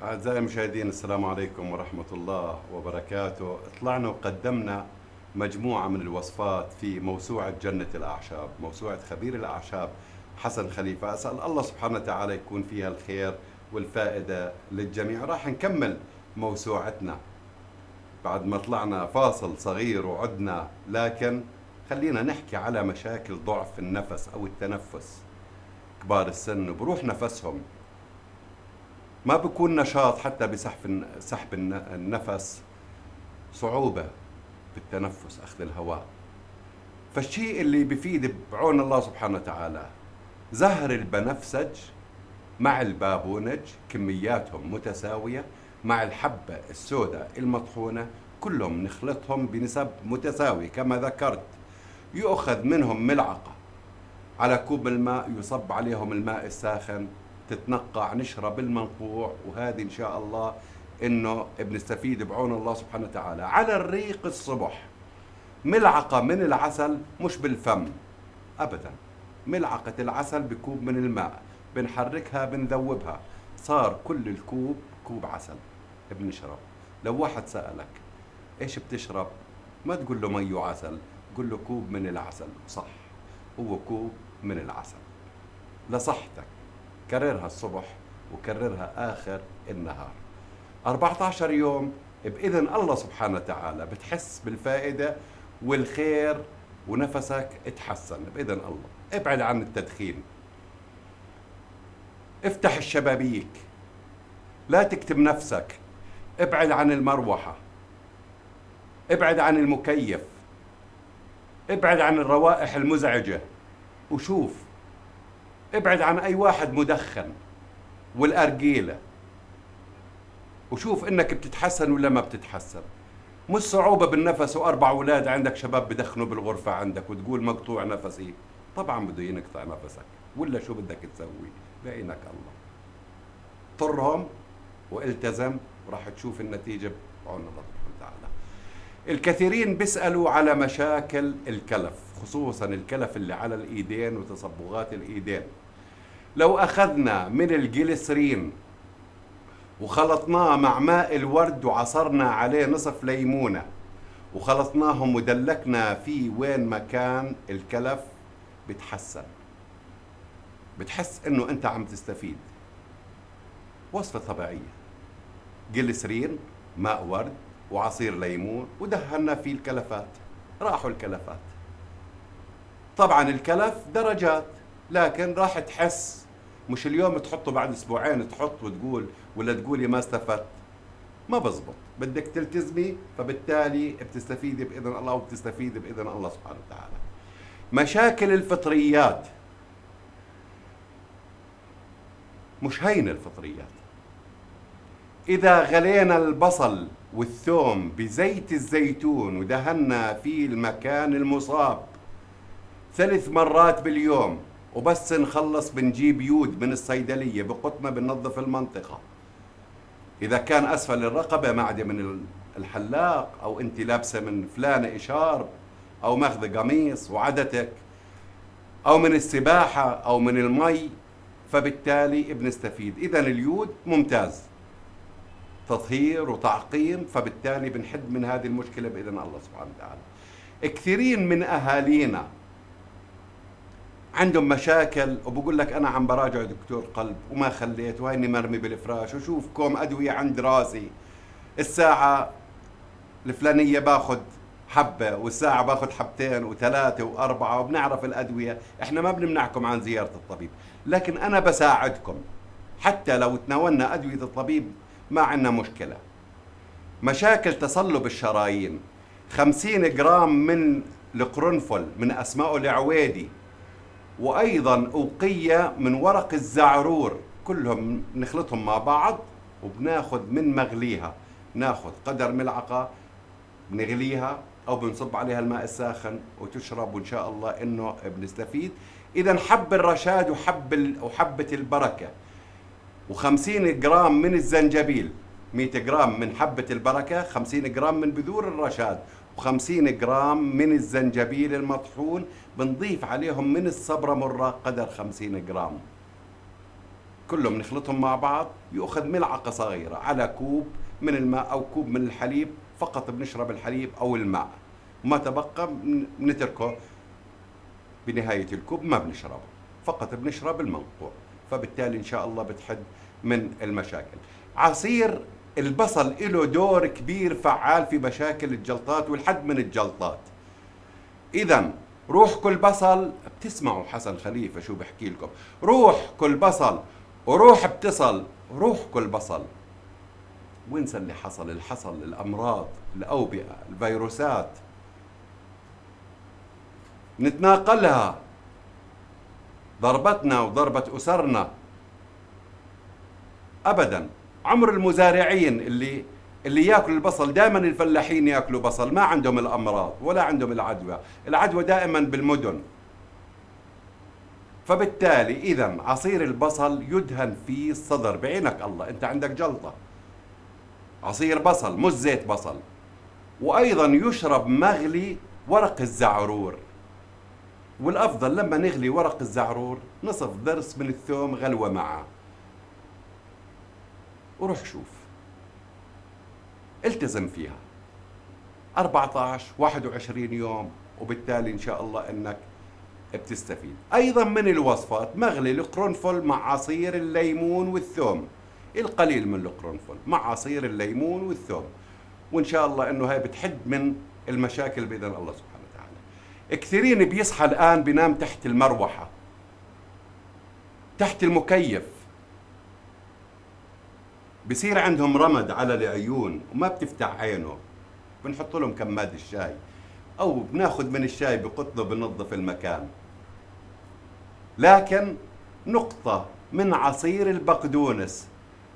أعزائي المشاهدين، السلام عليكم ورحمة الله وبركاته. طلعنا وقدمنا مجموعة من الوصفات في موسوعة جنة الأعشاب، موسوعة خبير الأعشاب حسن خليفة. أسأل الله سبحانه وتعالى يكون فيها الخير والفائدة للجميع. راح نكمل موسوعتنا بعد ما طلعنا فاصل صغير وعدنا، لكن خلينا نحكي على مشاكل ضعف النفس أو التنفس. كبار السن بروح نفسهم، ما بكون نشاط حتى سحب النفس، صعوبة بالتنفس أخذ الهواء. فالشيء اللي بفيد بعون الله سبحانه وتعالى زهر البنفسج مع البابونج، كمياتهم متساوية، مع الحبة السوداء المطحونة، كلهم نخلطهم بنسب متساوية كما ذكرت. يؤخذ منهم ملعقة على كوب الماء، يصب عليهم الماء الساخن، تتنقع، نشرب المنقوع. وهذه إن شاء الله إنه بنستفيد بعون الله سبحانه وتعالى. على الريق الصبح ملعقة من العسل، مش بالفم أبدا، ملعقة العسل بكوب من الماء، بنحركها بنذوبها، صار كل الكوب كوب عسل بنشرب. لو واحد سألك إيش بتشرب، ما تقول له مي وعسل، قل له كوب من العسل. صح، هو كوب من العسل لصحتك. كررها الصبح وكررها آخر النهار 14 يوم، بإذن الله سبحانه وتعالى بتحس بالفائدة والخير، ونفسك اتحسن بإذن الله. ابعد عن التدخين، افتح الشبابيك، لا تكتم نفسك، ابعد عن المروحة، ابعد عن المكيف، ابعد عن الروائح المزعجة، وشوف ابعد عن أي واحد مدخن والأرجيلة، وشوف إنك بتتحسن ولا ما بتتحسن. مش صعوبة بالنفس وأربع أولاد عندك شباب بدخنوا بالغرفة عندك وتقول مقطوع نفسي. طبعا بده ينقطع نفسك، ولا شو بدك تسوي؟ بعينك الله. طرهم والتزم، وراح تشوف النتيجة بعون الله سبحانه وتعالى. الكثيرين بيسألوا على مشاكل الكلف، خصوصا الكلف اللي على الإيدين وتصبغات الإيدين. لو أخذنا من الجليسرين وخلطناه مع ماء الورد وعصرنا عليه نصف ليمونة وخلطناهم ودلكنا فيه وين ما كان الكلف، بتحسن، بتحس انه انت عم تستفيد. وصفة طبيعية، جليسرين، ماء ورد وعصير ليمون، ودهنا فيه الكلفات، راحوا الكلفات. طبعا الكلف درجات، لكن راح تحس. مش اليوم تحطه بعد اسبوعين تحط وتقول ولا تقولي ما استفدت، ما بزبط. بدك تلتزمي، فبالتالي بتستفيدي باذن الله، وبتستفيدي باذن الله سبحانه وتعالى. مشاكل الفطريات، مش هين الفطريات. اذا غلينا البصل والثوم بزيت الزيتون ودهنا فيه المكان المصاب 3 مرات باليوم، وبس نخلص بنجيب يود من الصيدلية بقطنا بننظف المنطقة. إذا كان أسفل الرقبة معدة من الحلاق، أو أنت لابسة من فلانة إشارب، أو ماخذة قميص وعدتك، أو من السباحة أو من المي، فبالتالي بنستفيد. إذن اليود ممتاز، تطهير وتعقيم، فبالتالي بنحد من هذه المشكلة بإذن الله سبحانه وتعالى. كثيرين من أهالينا عندهم مشاكل وبقول لك أنا عم براجع دكتور قلب وما خليت، وهيني مرمي بالفراش، وشوف كوم أدوية عند راسي، الساعة الفلانية باخذ حبة، والساعة باخذ حبتين وثلاثة وأربعة، وبنعرف الأدوية. إحنا ما بنمنعكم عن زيارة الطبيب، لكن أنا بساعدكم. حتى لو تناولنا أدوية الطبيب ما عندنا مشكلة. مشاكل تصلب الشرايين، 50 جرام من القرنفل من أسماء العويدي، وأيضا أوقية من ورق الزعرور، كلهم نخلطهم مع بعض وبناخذ من مغليها، ناخذ قدر ملعقة بنغليها أو بنصب عليها الماء الساخن وتشرب، وإن شاء الله إنه بنستفيد. إذا حب الرشاد وحبة البركة، و50 جرام من الزنجبيل، 100 جرام من حبة البركة، 50 جرام من بذور الرشاد، و50 جرام من الزنجبيل المطحون، بنضيف عليهم من الصبرة مرة قدر 50 جرام. كلهم نخلطهم مع بعض، يؤخذ ملعقة صغيرة على كوب من الماء أو كوب من الحليب، فقط بنشرب الحليب أو الماء، ما تبقى بنتركه بنهاية الكوب ما بنشربه، فقط بنشرب المنقوع. فبالتالي إن شاء الله بتحد من المشاكل. عصير البصل له دور كبير فعال في مشاكل الجلطات والحد من الجلطات. إذا روح كل بصل، بتسمعوا حسن خليفة شو بحكي لكم، روح كل بصل وروح بتصل، روح كل بصل. وانسى اللي حصل، الحصل الأمراض، الأوبئة، الفيروسات نتناقلها، ضربتنا وضربت أسرنا أبدا. عمر المزارعين اللي ياكلوا البصل، دائما الفلاحين ياكلوا بصل، ما عندهم الأمراض ولا عندهم العدوى، العدوى دائما بالمدن. فبالتالي إذا عصير البصل يدهن في الصدر بعينك الله، أنت عندك جلطة، عصير بصل مش زيت بصل. وأيضا يشرب مغلي ورق الزعرور، والأفضل لما نغلي ورق الزعرور نصف ضرس من الثوم غلوة معه، وروح شوف التزم فيها 14 21 يوم، وبالتالي إن شاء الله أنك بتستفيد. أيضا من الوصفات مغلي القرنفل مع عصير الليمون والثوم، القليل من القرنفل مع عصير الليمون والثوم، وإن شاء الله أنه هاي بتحد من المشاكل بإذن الله سبحانه وتعالى. كثيرين بيصحى الآن بينام تحت المروحة، تحت المكيف، بصير عندهم رمد على العيون وما بتفتح عينه، بنحط لهم كماد الشاي أو بناخذ من الشاي بقطنه بنظف المكان. لكن نقطة من عصير البقدونس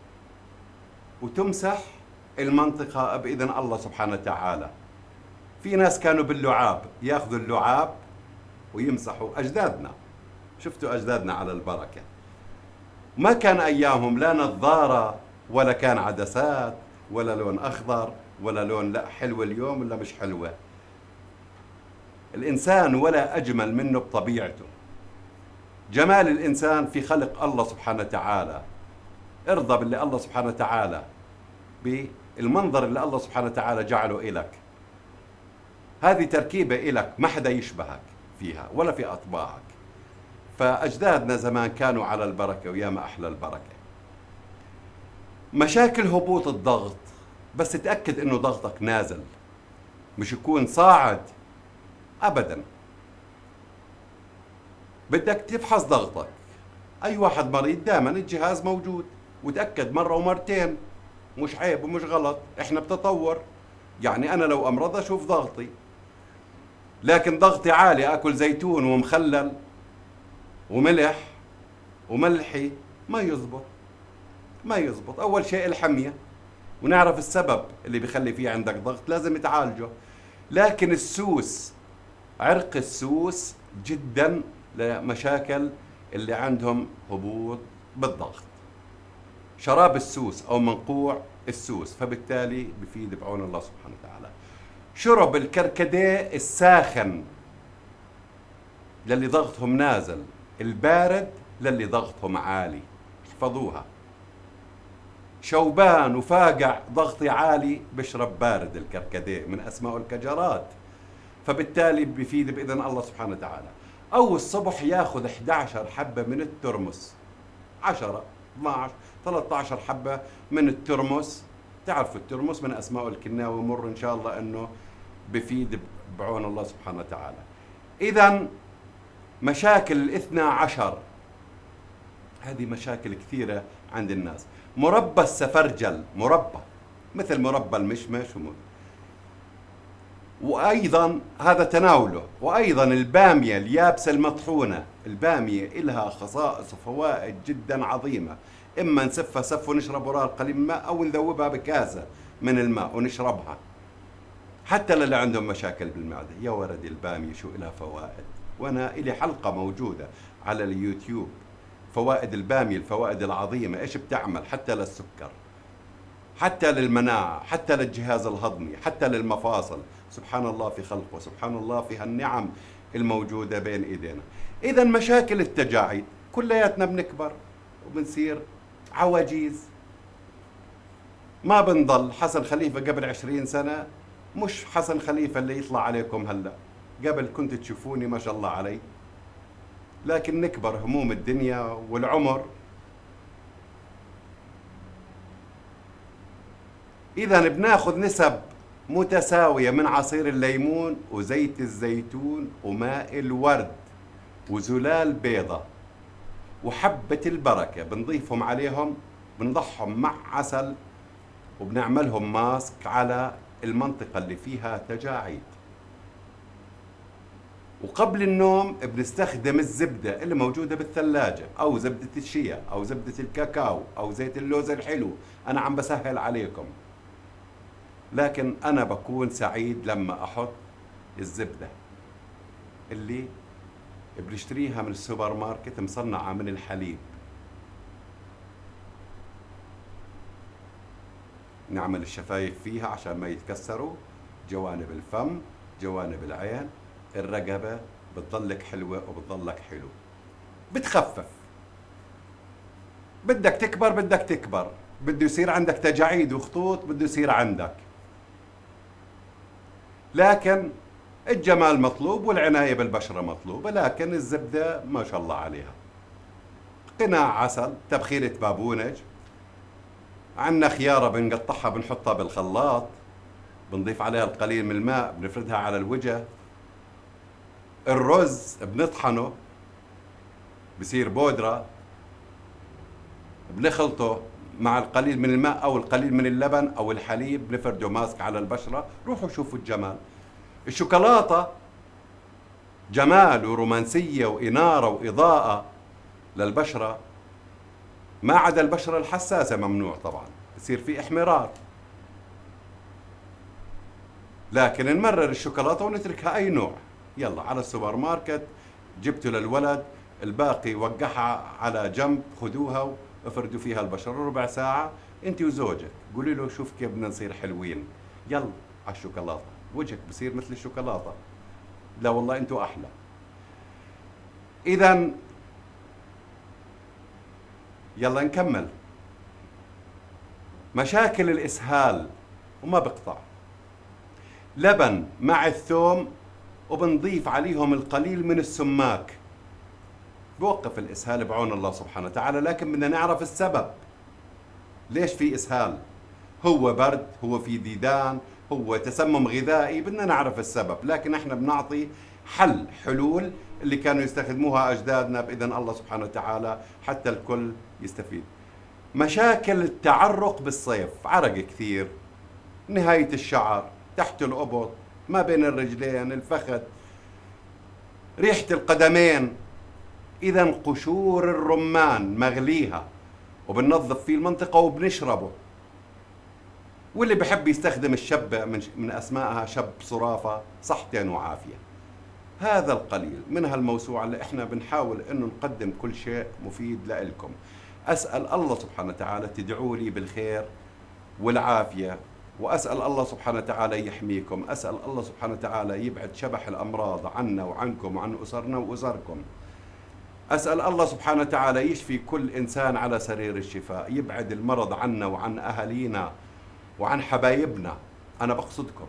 وتمسح المنطقة بإذن الله سبحانه وتعالى. في ناس كانوا باللعاب ياخذوا اللعاب ويمسحوا، أجدادنا، شفتوا أجدادنا على البركة، ما كان أيامهم لا نظارة ولا كان عدسات ولا لون أخضر ولا لون لا حلوة اليوم ولا مش حلوة. الإنسان ولا أجمل منه بطبيعته، جمال الإنسان في خلق الله سبحانه وتعالى. ارضى باللي الله سبحانه وتعالى، بالمنظر اللي الله سبحانه وتعالى جعله إلك. هذه تركيبة إلك ما حدا يشبهك فيها ولا في أطباعك. فأجدادنا زمان كانوا على البركة، ويا ما أحلى البركة. مشاكل هبوط الضغط، بس تأكد إنه ضغطك نازل، مش يكون صاعد أبدا. بدك تفحص ضغطك، أي واحد مريض دائما الجهاز موجود، وتأكد مرة ومرتين، مش عيب ومش غلط، إحنا بتطور. يعني أنا لو أمرض أشوف ضغطي، لكن ضغطي عالي أكل زيتون ومخلل وملح وملحي ما يزبط، ما يزبط. أول شيء الحمية، ونعرف السبب اللي بيخلي فيه عندك ضغط لازم تعالجه. لكن السوس، عرق السوس جدا لمشاكل اللي عندهم هبوط بالضغط، شراب السوس أو منقوع السوس، فبالتالي بفيد بعون الله سبحانه وتعالى. شرب الكركديه الساخن للي ضغطهم نازل، البارد للي ضغطهم عالي، احفظوها. شوبان وفاقع ضغطي عالي بشرب بارد الكركديه، من أسماء الكجرات، فبالتالي بفيد بإذن الله سبحانه وتعالى. أو الصبح ياخذ 11 حبة من الترمس، 10 12 13 حبة من الترمس. تعرفوا الترمس من أسماء الكناوي، مر إن شاء الله أنه بفيد بعون الله سبحانه وتعالى. إذا مشاكل الاثنى عشر هذه مشاكل كثيرة عند الناس. مربى السفرجل، مربى مثل مربى المشمش وأيضا هذا تناوله. وأيضا البامية اليابسة المطحونة، البامية إلها خصائص وفوائد جدا عظيمة. إما نسفها سف ونشرب وراها القليل من الماء، أو نذوبها بكاسة من الماء ونشربها، حتى للي عندهم مشاكل بالمعدة. يا ولد البامية شو إلها فوائد، وأنا إلي حلقة موجودة على اليوتيوب، فوائد البامية، الفوائد العظيمة، إيش بتعمل حتى للسكر، حتى للمناعة، حتى للجهاز الهضمي، حتى للمفاصل. سبحان الله في خلقه، سبحان الله في هالنعم الموجودة بين إيدينا. إذا مشاكل التجاعيد كلياتنا بنكبر وبنصير عواجيز. ما بنضل حسن خليفة قبل 20 سنة مش حسن خليفة اللي يطلع عليكم هلأ. قبل كنت تشوفوني ما شاء الله علي، لكن نكبر هموم الدنيا والعمر. إذا بناخذ نسب متساوية من عصير الليمون وزيت الزيتون وماء الورد وزلال بيضة وحبة البركة، بنضيفهم عليهم، بنضحهم مع عسل، وبنعملهم ماسك على المنطقة اللي فيها تجاعيد. وقبل النوم بنستخدم الزبدة اللي موجودة بالثلاجة، أو زبدة الشيا أو زبدة الكاكاو أو زيت اللوز الحلو. أنا عم بسهل عليكم، لكن أنا بكون سعيد لما أحط الزبدة اللي بنشتريها من السوبر ماركت مصنعة من الحليب. نعمل الشفايف فيها عشان ما يتكسروا، جوانب الفم، جوانب العين، الرقبة، بتضلك حلوة وبتضلك حلو. بتخفف. بدك تكبر بدك تكبر، بده يصير عندك تجاعيد وخطوط، بده يصير عندك، لكن الجمال مطلوب والعناية بالبشرة مطلوبة. لكن الزبدة ما شاء الله عليها. قناع عسل، تبخيرة بابونج، عندنا خيارة بنقطعها بنحطها بالخلاط، بنضيف عليها القليل من الماء، بنفردها على الوجه. الرز بنطحنه بصير بودرة، بنخلطه مع القليل من الماء أو القليل من اللبن أو الحليب، بنفرده ماسك على البشرة. روحوا شوفوا الجمال. الشوكولاتة جمال ورومانسية وإنارة وإضاءة للبشرة، ما عدا البشرة الحساسة ممنوع طبعا، بصير في احمرار. لكن نمرر الشوكولاتة ونتركها أي نوع. يلا على السوبر ماركت جبته للولد، الباقي وقعها على جنب، خدوها وافردوا فيها البشرة ربع ساعة انت وزوجك، قولي له شوف كيف بدنا نصير حلوين. يلا على الشوكولاتة، وجهك بصير مثل الشوكولاتة. لا والله انتوا احلى. اذا يلا نكمل. مشاكل الاسهال وما بقطع، لبن مع الثوم وبنضيف عليهم القليل من السماك، بوقف الإسهال بعون الله سبحانه وتعالى. لكن بدنا نعرف السبب، ليش في إسهال؟ هو برد، هو في ديدان، هو تسمم غذائي؟ بدنا نعرف السبب. لكن احنا بنعطي حلول اللي كانوا يستخدموها أجدادنا بإذن الله سبحانه وتعالى حتى الكل يستفيد. مشاكل التعرق بالصيف، عرق كثير، نهاية الشعر، تحت الأبط، ما بين الرجلين، الفخذ، ريحة القدمين. إذا قشور الرمان مغليها وبننظف فيه المنطقة وبنشربه. واللي بحب يستخدم الشبة من أسمائها شب صرافة، صحتين وعافية. هذا القليل من هالموسوعة اللي احنا بنحاول انه نقدم كل شيء مفيد لإلكم. أسأل الله سبحانه وتعالى تدعوا لي بالخير والعافية، وأسأل الله سبحانه وتعالى يحميكم. أسأل الله سبحانه وتعالى يبعد شبح الأمراض عنا وعنكم وعن أسرنا وأسركم. أسأل الله سبحانه وتعالى يشفي كل إنسان على سرير الشفاء، يبعد المرض عنا وعن أهالينا وعن حبايبنا. أنا بقصدكم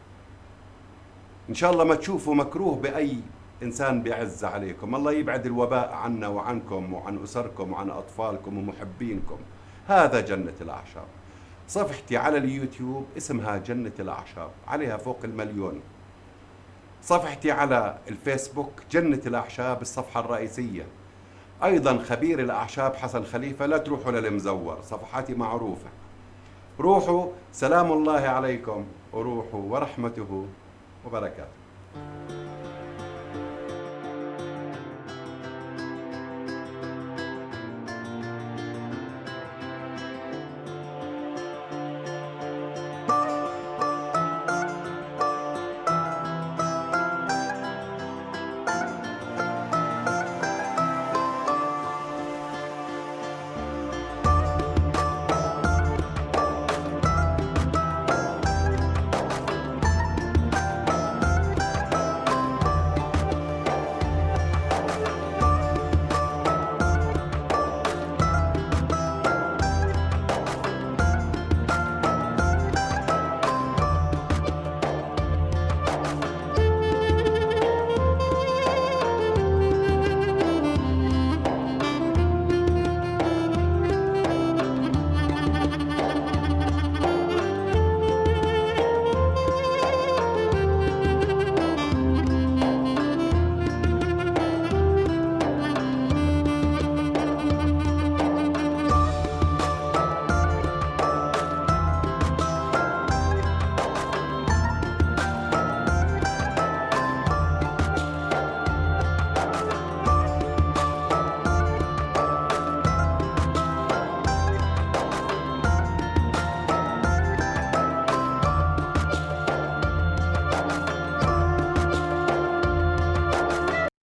إن شاء الله ما تشوفوا مكروه بأي إنسان بيعز عليكم. الله يبعد الوباء عنا وعنكم وعن أسركم وعن أطفالكم ومحبينكم. هذا جنة الأعشاب. صفحتي على اليوتيوب اسمها جنة الأعشاب، عليها فوق 1,000,000. صفحتي على الفيسبوك جنة الأعشاب، الصفحة الرئيسية. أيضا خبير الأعشاب حسن خليفة، لا تروحوا للمزور، صفحاتي معروفة. روحوا، سلام الله عليكم، وروحوا ورحمته وبركاته.